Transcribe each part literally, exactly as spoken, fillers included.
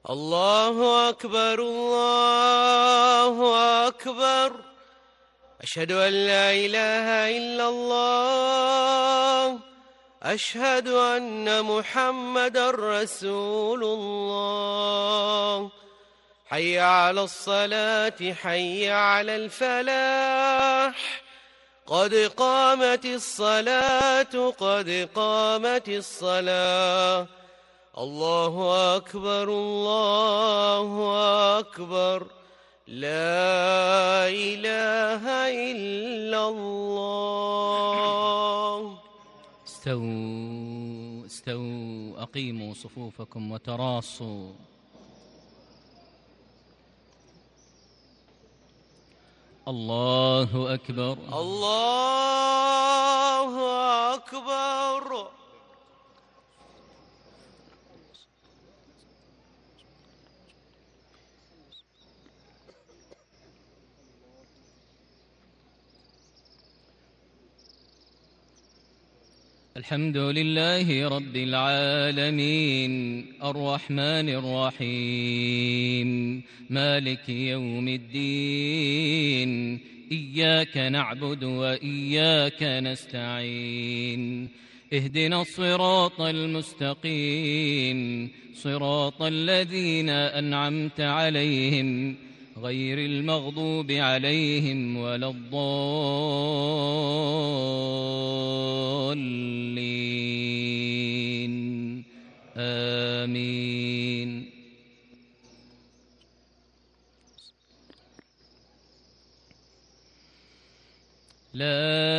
الله أكبر الله أكبر. أشهد أن لا إله إلا الله. أشهد أن محمدًا رسول الله. حي على الصلاة حي على الفلاح. قد قامت الصلاة قد قامت الصلاة. الله أكبر الله أكبر. لا إله إلا الله. استووا استووا أقيموا صفوفكم وتراصوا. الله أكبر الله أكبر. الحمد لله رب العالمين الرحمن الرحيم مالك يوم الدين. إياك نعبد وإياك نستعين. اهدنا الصراط المستقيم صراط الذين أنعمت عليهم غير المغضوب عليهم ولا الضالين. آمين. لا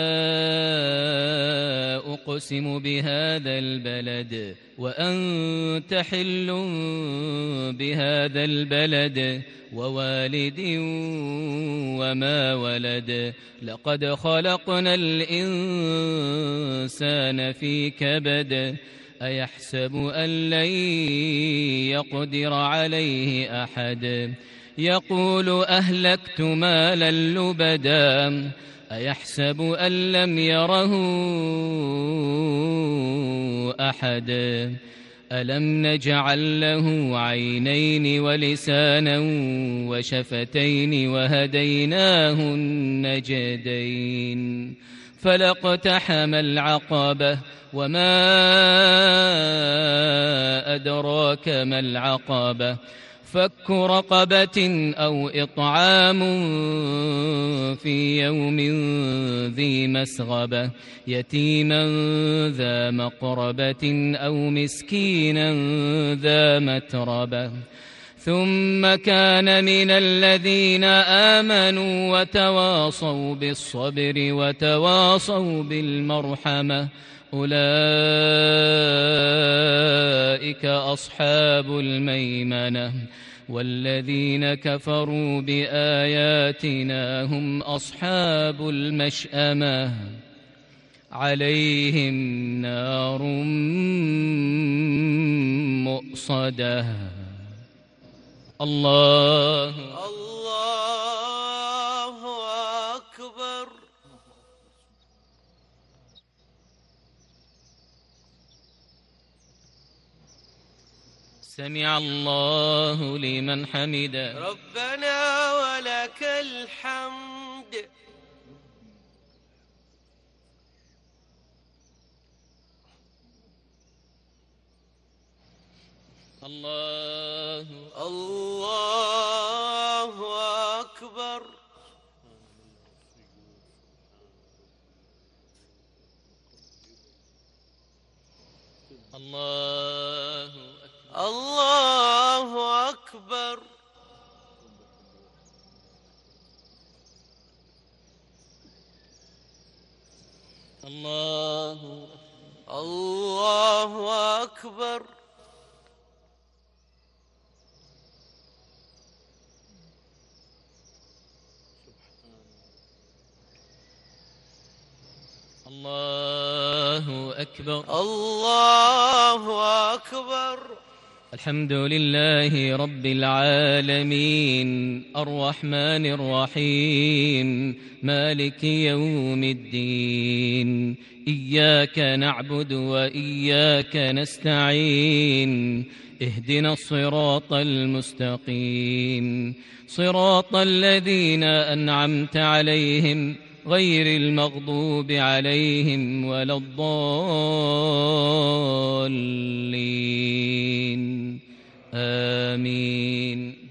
أقسم بهذا البلد وأنت حل بهذا البلد ووالد وما ولد. لقد خلقنا الإنسان في كبد. أيحسب أن لن يقدر عليه أحد. يقول أهلكت مالا لبدا. أيحسب أن لم يره أحد. ألم نجعل له عينين ولسانا وشفتين وهديناه النجدين. فلاقتحم العقبة وما أدراك ما العقبة. فك رقبة أو إطعام في يوم ذي مسغبة. يتيما ذا مقربة أو مسكينا ذا متربة. ثم كان من الذين آمنوا وتواصوا بالصبر وتواصوا بالمرحمة. أولئك أصحاب الميمنة. والذين كفروا بآياتنا هم أصحاب المشأمة. عليهم نار مؤصدة. الله الله أكبر. سمع الله لمن حمده. ربنا ولك الحمد. الله الله أكبر. الله الله أكبر. الله الله أكبر. الله أكبر. الله أكبر. الحمد لله رب العالمين الرحمن الرحيم مالك يوم الدين. إياك نعبد وإياك نستعين. اهدنا الصراط المستقيم صراط الذين أنعمت عليهم غير المغضوب عليهم ولا الضالين آمين.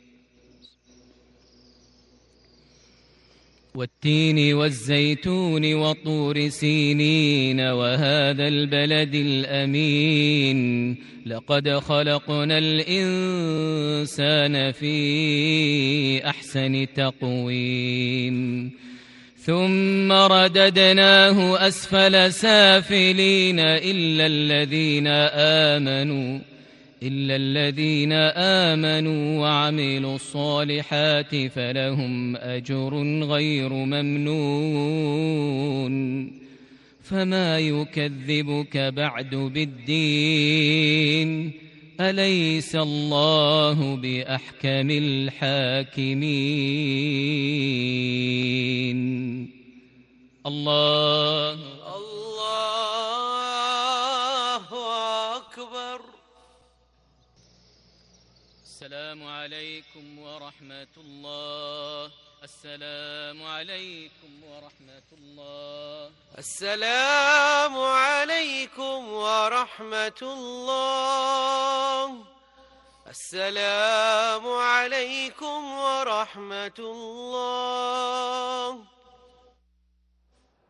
والتين والزيتون وطور سينين وهذا البلد الأمين لقد خلقنا الإنسان في أحسن تقويم ثم رددناه أسفل سافلين إلا الذين آمنوا إلا الذين آمنوا وعملوا الصالحات فلهم أجر غير ممنون فما يكذبك بعد بالدين أليس الله بأحكم الحاكمين. الله الله أكبر. السلام عليكم ورحمة الله. السلام عليكم ورحمة الله. السلام عليكم ورحمة الله. السلام عليكم ورحمة الله.